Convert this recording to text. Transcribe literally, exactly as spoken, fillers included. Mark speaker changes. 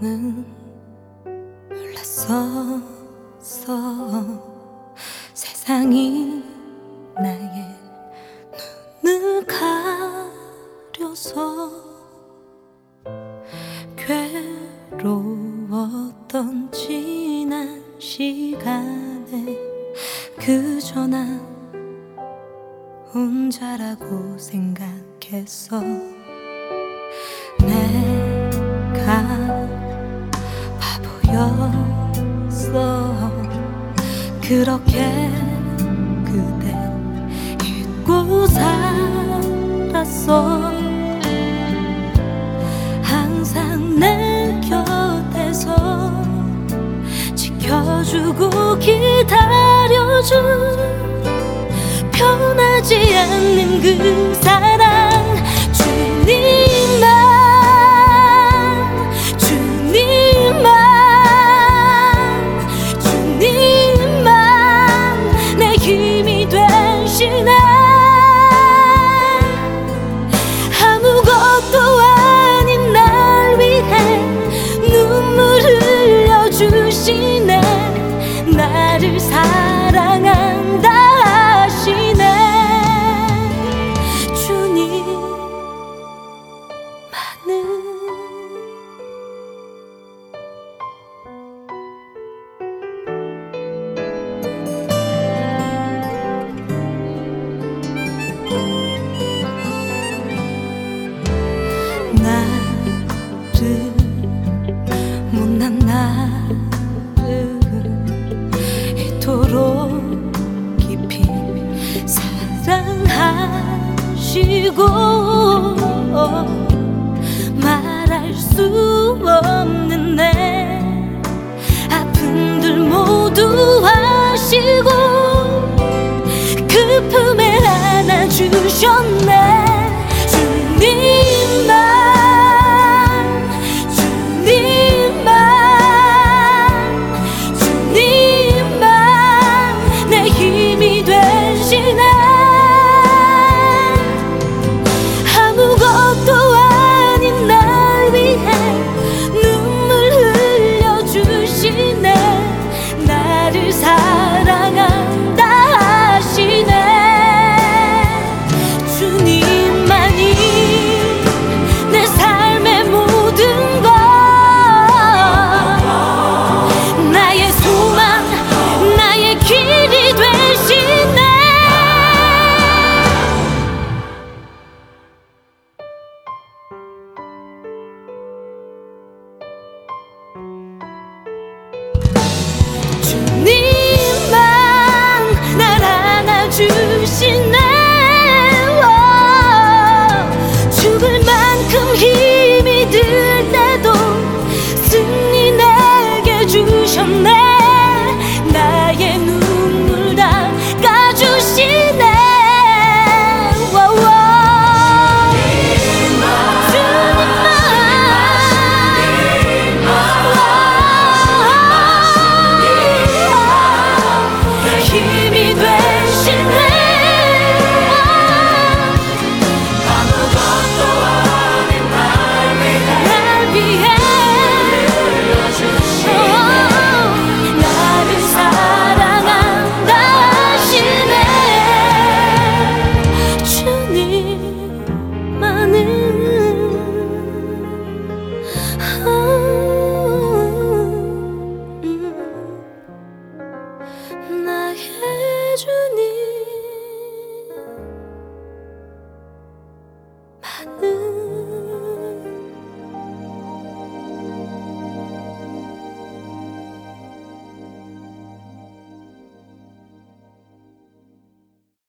Speaker 1: 나는 몰랐었어. 세상이 나의 눈을 가려서 괴로웠던 지난 시간에 그저 난 혼자라고 생각했어. 내가 바보였어. 그렇게 그댈 잊고 살았어. 항상 내 곁에서 지켜주고 기다려준 변하지 않는 그 사랑. 주님만, 주님만, 주님만 내 힘이 되시네. 아무것도 아닌 날 위해 눈물 흘려주시네. 나를 사랑한다 하시네. 나를 못난 나를 이토록 깊이 사랑하시고 말할 수 없는 내 아픔들 모두 아시고 그 품에 안아주셨네. 주님만, 주님만, 주님만 내 힘이 되시네. 아무것도 아닌 날 위해 눈물 흘려주시네. 나를 사랑한다 하시네. 주님만이 내 삶의 모든 것, 나의 소망, 나의 길이 되시네. 주님